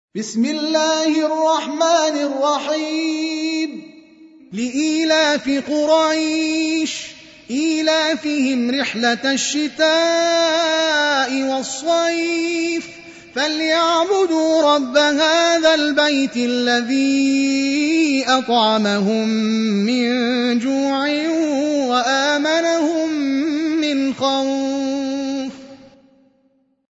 بسم الله الرحمن الرحيم لإيلاف قريش إيلافهم رحلة الشتاء والصيف فليعبدوا رب هذا البيت الذي أطعمهم من جوع وآمنهم من خوف